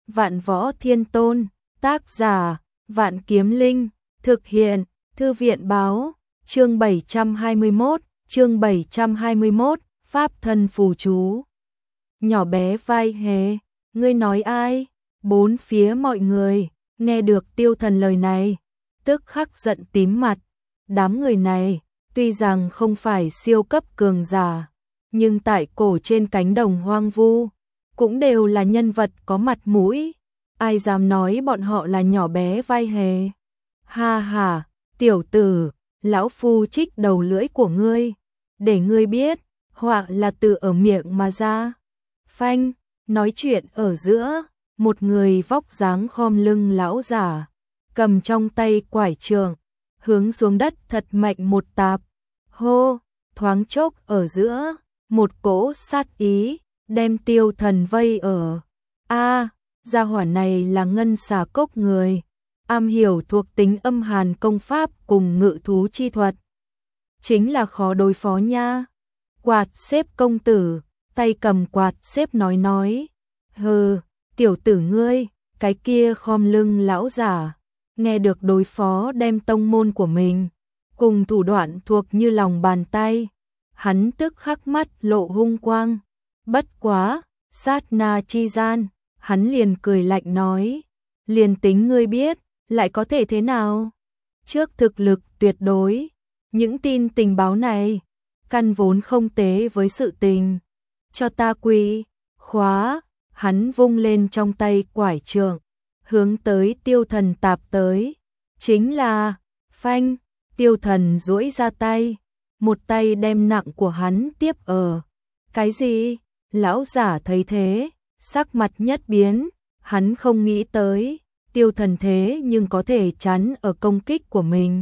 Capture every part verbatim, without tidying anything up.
Vạn Võ Thiên Tôn, tác giả, Vạn Kiếm Linh, thực hiện, Thư viện báo, chương bảy trăm hai mươi mốt, chương bảy trăm hai mươi mốt, Pháp thân phù chú. Nhỏ bé vai hề, ngươi nói ai? Bốn phía mọi người, nghe được Tiêu Thần lời này, tức khắc giận tím mặt. Đám người này, tuy rằng không phải siêu cấp cường giả, nhưng tại cổ trên cánh đồng hoang vu, cũng đều là nhân vật có mặt mũi. Ai dám nói bọn họ là nhỏ bé vai hề? Ha ha, tiểu tử, lão phu trích đầu lưỡi của ngươi, để ngươi biết, họa là từ ở miệng mà ra. Phanh, nói chuyện ở giữa, một người vóc dáng khom lưng lão giả, cầm trong tay quải trường, hướng xuống đất thật mạnh một tạp. Hô, thoáng chốc ở giữa, một cỗ sát ý, đem Tiêu Thần vây ở. A, gia hỏa này là ngân xà cốc người, am hiểu thuộc tính âm hàn công pháp cùng ngự thú chi thuật. Chính là khó đối phó nha. Quạt xếp công tử, tay cầm quạt xếp nói nói. Hừ, tiểu tử ngươi, cái kia khom lưng lão giả, nghe được đối phó đem tông môn của mình, cùng thủ đoạn thuộc như lòng bàn tay. Hắn tức khắc mắt lộ hung quang. Bất quá, sát na chi gian, hắn liền cười lạnh nói. Liền tính ngươi biết, lại có thể thế nào? Trước thực lực tuyệt đối, những tin tình báo này, căn vốn không tế với sự tình. Cho ta quỳ, khóa, hắn vung lên trong tay quải trường, hướng tới Tiêu Thần tạp tới. Chính là, phanh, Tiêu Thần duỗi ra tay, một tay đem nặng của hắn tiếp ở. Cái gì? Lão giả thấy thế, sắc mặt nhất biến, hắn không nghĩ tới, Tiêu Thần thế nhưng có thể chắn ở công kích của mình.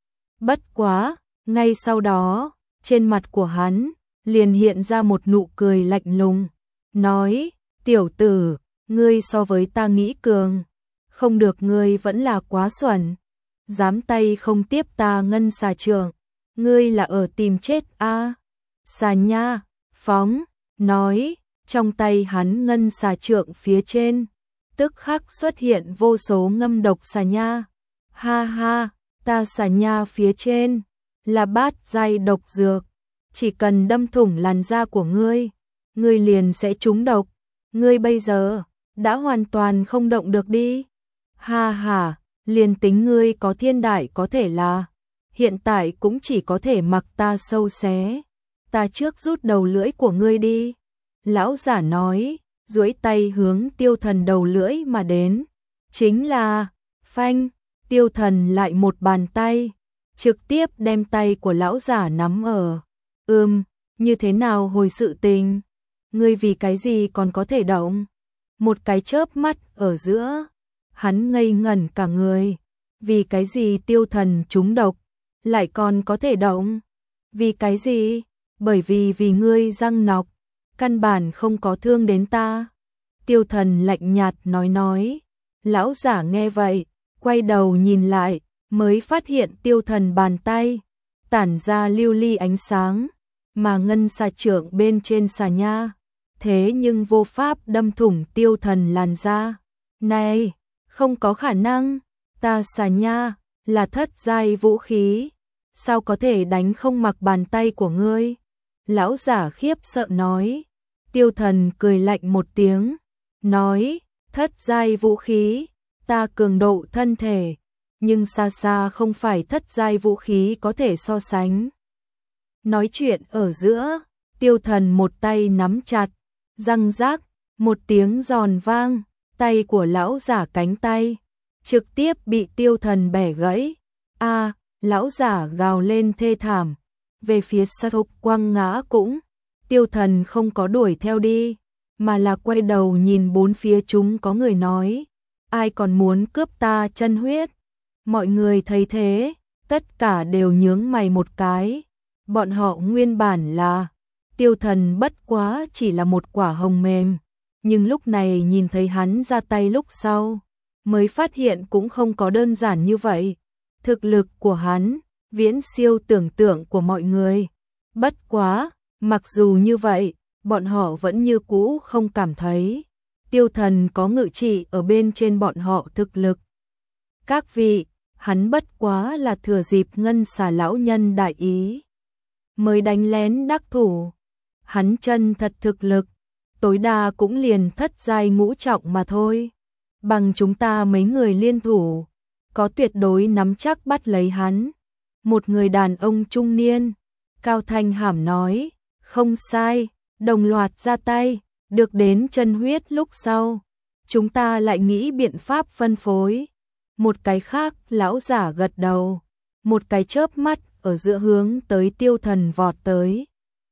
Bất quá, ngay sau đó, trên mặt của hắn, liền hiện ra một nụ cười lạnh lùng, nói, tiểu tử, ngươi so với ta nghĩ cường, không được, ngươi vẫn là quá xuẩn, dám tay không tiếp ta ngân xà trường, ngươi là ở tìm chết a? À? Xà nha, phóng, nói, trong tay hắn ngân xà trượng phía trên, tức khắc xuất hiện vô số ngâm độc xà nha. Ha ha, ta xà nha phía trên, là bát giai độc dược, chỉ cần đâm thủng làn da của ngươi, ngươi liền sẽ trúng độc, ngươi bây giờ, đã hoàn toàn không động được đi. Ha ha, liền tính ngươi có thiên đại có thể là, hiện tại cũng chỉ có thể mặc ta sâu xé, ta trước rút đầu lưỡi của ngươi đi. Lão giả nói, duỗi tay hướng Tiêu Thần đầu lưỡi mà đến. Chính là, phanh, Tiêu Thần lại một bàn tay, trực tiếp đem tay của lão giả nắm ở. Ừm, như thế nào hồi sự tình? Ngươi vì cái gì còn có thể động? Một cái chớp mắt ở giữa, hắn ngây ngẩn cả người. Vì cái gì Tiêu Thần trúng độc, lại còn có thể động? Vì cái gì? Bởi vì vì ngươi răng nọc, căn bản không có thương đến ta. Tiêu Thần lạnh nhạt nói nói. Lão giả nghe vậy, quay đầu nhìn lại, mới phát hiện Tiêu Thần bàn tay tản ra lưu ly ánh sáng, mà ngân xà trượng bên trên xà nha, thế nhưng vô pháp đâm thủng Tiêu Thần làn da. Này, không có khả năng, ta xà nha là thất giai vũ khí, sao có thể đánh không mặc bàn tay của ngươi? Lão giả khiếp sợ nói. Tiêu Thần cười lạnh một tiếng, nói, thất giai vũ khí, ta cường độ thân thể, nhưng xa xa không phải thất giai vũ khí có thể so sánh. Nói chuyện ở giữa, Tiêu Thần một tay nắm chặt, răng rác, một tiếng giòn vang, tay của lão giả cánh tay, trực tiếp bị Tiêu Thần bẻ gãy. A, lão giả gào lên thê thảm, về phía sau quăng ngã cũng. Tiêu Thần không có đuổi theo đi, mà là quay đầu nhìn bốn phía chúng có người nói, ai còn muốn cướp ta chân huyết? Mọi người thấy thế, tất cả đều nhướng mày một cái. Bọn họ nguyên bản là, Tiêu Thần bất quá chỉ là một quả hồng mềm, nhưng lúc này nhìn thấy hắn ra tay lúc sau, mới phát hiện cũng không có đơn giản như vậy. Thực lực của hắn, viễn siêu tưởng tượng của mọi người. Bất quá, mặc dù như vậy, bọn họ vẫn như cũ không cảm thấy Tiêu Thần có ngự trị ở bên trên bọn họ thực lực. Các vị, hắn bất quá là thừa dịp Ngân Xà lão nhân đại ý mới đánh lén đắc thủ. Hắn chân thật thực lực, tối đa cũng liền thất giai ngũ trọng mà thôi. Bằng chúng ta mấy người liên thủ, có tuyệt đối nắm chắc bắt lấy hắn. Một người đàn ông trung niên, cao thanh hàm nói, không sai, đồng loạt ra tay, được đến chân huyết lúc sau. Chúng ta lại nghĩ biện pháp phân phối. Một cái khác, lão giả gật đầu, một cái chớp mắt ở giữa hướng tới Tiêu Thần vọt tới.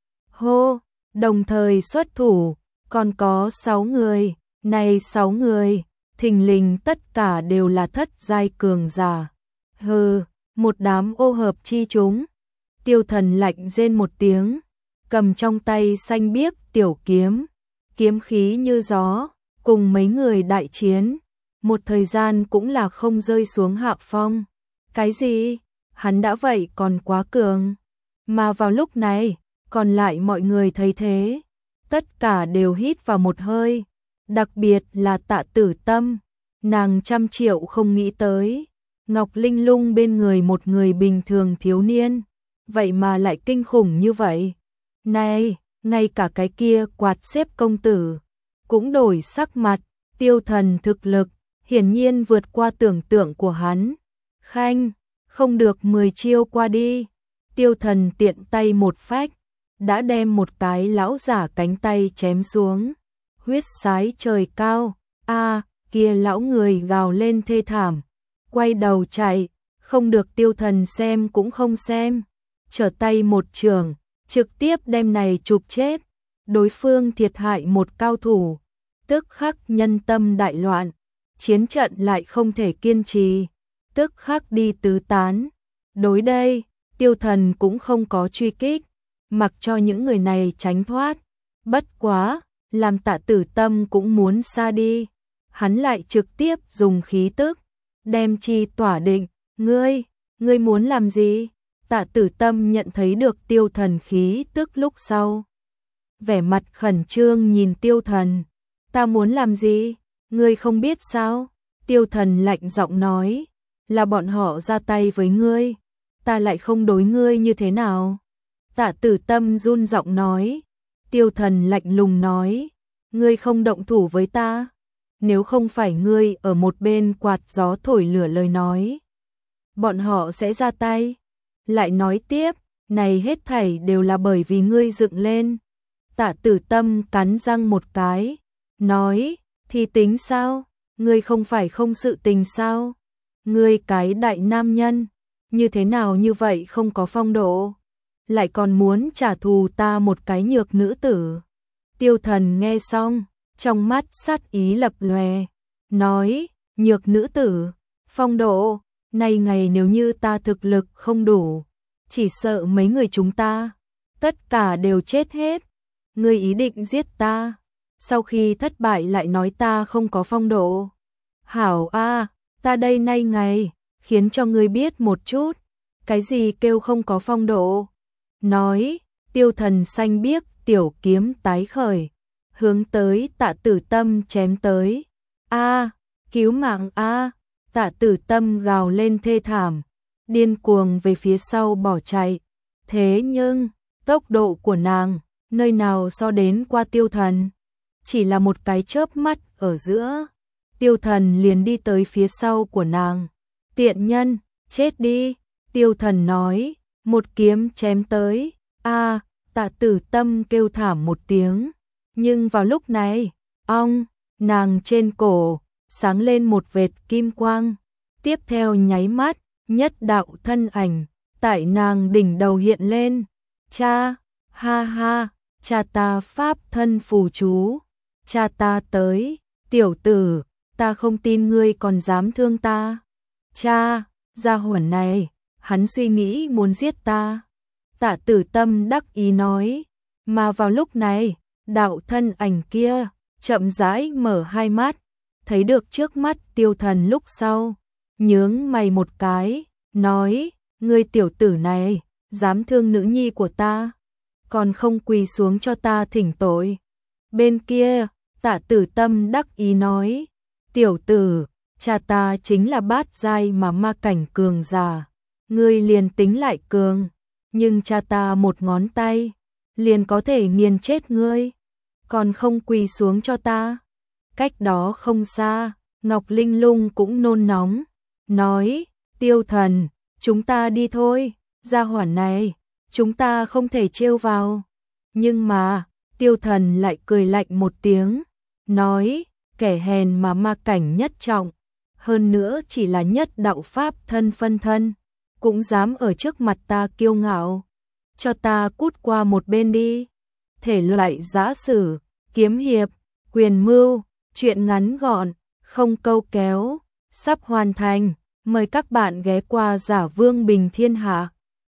Hô, đồng thời xuất thủ, còn có sáu người, này sáu người, thình lình tất cả đều là thất giai cường giả. Hừ, một đám ô hợp chi chúng. Tiêu Thần lạnh rên một tiếng, cầm trong tay xanh biếc tiểu kiếm, kiếm khí như gió, cùng mấy người đại chiến, một thời gian cũng là không rơi xuống hạ phong. Cái gì? Hắn đã vậy còn quá cường. Mà vào lúc này, còn lại mọi người thấy thế, tất cả đều hít vào một hơi, đặc biệt là Tạ Tử Tâm, nàng trăm triệu không nghĩ tới, Ngọc Linh Lung bên người một người bình thường thiếu niên, vậy mà lại kinh khủng như vậy. Này, ngay cả cái kia quạt xếp công tử cũng đổi sắc mặt. Tiêu Thần thực lực hiển nhiên vượt qua tưởng tượng của hắn. Khanh, không được mười chiêu qua đi. Tiêu Thần tiện tay một phách, đã đem một cái lão giả cánh tay chém xuống. Huyết sái trời cao, a, kia lão người gào lên thê thảm, quay đầu chạy, không được Tiêu Thần xem cũng không xem, trở tay một trường, trực tiếp đem này chụp chết. Đối phương thiệt hại một cao thủ, tức khắc nhân tâm đại loạn, chiến trận lại không thể kiên trì, tức khắc đi tứ tán. Đối đây, Tiêu Thần cũng không có truy kích, mặc cho những người này tránh thoát. Bất quá, làm Tạ Tử Tâm cũng muốn xa đi, hắn lại trực tiếp dùng khí tức, đem chi tỏa định. Ngươi, ngươi muốn làm gì? Tạ Tử Tâm nhận thấy được Tiêu Thần khí tức lúc sau, vẻ mặt khẩn trương nhìn Tiêu Thần. Ta muốn làm gì? Ngươi không biết sao? Tiêu Thần lạnh giọng nói, là bọn họ ra tay với ngươi, ta lại không đối ngươi như thế nào? Tạ Tử Tâm run giọng nói. Tiêu Thần lạnh lùng nói, ngươi không động thủ với ta, nếu không phải ngươi ở một bên quạt gió thổi lửa lời nói, bọn họ sẽ ra tay. Lại nói tiếp, này hết thảy đều là bởi vì ngươi dựng lên. Tạ Tử Tâm cắn răng một cái, nói, thì tính sao? Ngươi không phải không sự tình sao? Ngươi cái đại nam nhân, như thế nào như vậy không có phong độ, lại còn muốn trả thù ta một cái nhược nữ tử. Tiêu Thần nghe xong, trong mắt sát ý lập lòe, nói, nhược nữ tử, phong độ, này ngày nếu như ta thực lực không đủ, chỉ sợ mấy người chúng ta, tất cả đều chết hết. Ngươi ý định giết ta, sau khi thất bại lại nói ta không có phong độ. Hảo a, ta đây nay ngày, khiến cho ngươi biết một chút, cái gì kêu không có phong độ. Nói, Tiêu Thần xanh biếc tiểu kiếm tái khởi, hướng tới Tạ Tử Tâm chém tới. A, cứu mạng a! Tạ Tử Tâm gào lên thê thảm, điên cuồng về phía sau bỏ chạy. Thế nhưng, tốc độ của nàng, nơi nào so đến qua Tiêu Thần? Chỉ là một cái chớp mắt ở giữa, Tiêu Thần liền đi tới phía sau của nàng. Tiện nhân, chết đi! Tiêu Thần nói, một kiếm chém tới. A, Tạ Tử Tâm kêu thảm một tiếng. Nhưng vào lúc này, ong, nàng trên cổ sáng lên một vệt kim quang. Tiếp theo nháy mắt, nhất đạo thân ảnh tại nàng đỉnh đầu hiện lên. Cha, ha ha, cha ta pháp thân phù chú, cha ta tới. Tiểu tử, ta không tin ngươi còn dám thương ta. Cha, gia hỏa này, hắn suy nghĩ muốn giết ta. Tạ Tử Tâm đắc ý nói. Mà vào lúc này, đạo thân ảnh kia chậm rãi mở hai mắt, thấy được trước mắt Tiêu Thần lúc sau, nhướng mày một cái, nói, ngươi tiểu tử này, dám thương nữ nhi của ta, còn không quỳ xuống cho ta thỉnh tội. Bên kia, Tạ Tử Tâm đắc ý nói, tiểu tử, cha ta chính là bát giai mà ma cảnh cường giả, ngươi liền tính lại cường, nhưng cha ta một ngón tay, liền có thể nghiền chết ngươi, còn không quỳ xuống cho ta. Cách đó không xa, Ngọc Linh Lung cũng nôn nóng, nói, Tiêu Thần, chúng ta đi thôi, gia hỏa này, chúng ta không thể trêu vào. Nhưng mà, Tiêu Thần lại cười lạnh một tiếng, nói, kẻ hèn mà ma cảnh nhất trọng, hơn nữa chỉ là nhất đạo pháp thân phân thân, cũng dám ở trước mặt ta kiêu ngạo, cho ta cút qua một bên đi. Thể loại giã sử, kiếm hiệp, quyền mưu, truyện ngắn gọn, không câu kéo, sắp hoàn thành, mời các bạn ghé qua Giả Vương Bình Thiên Hạ.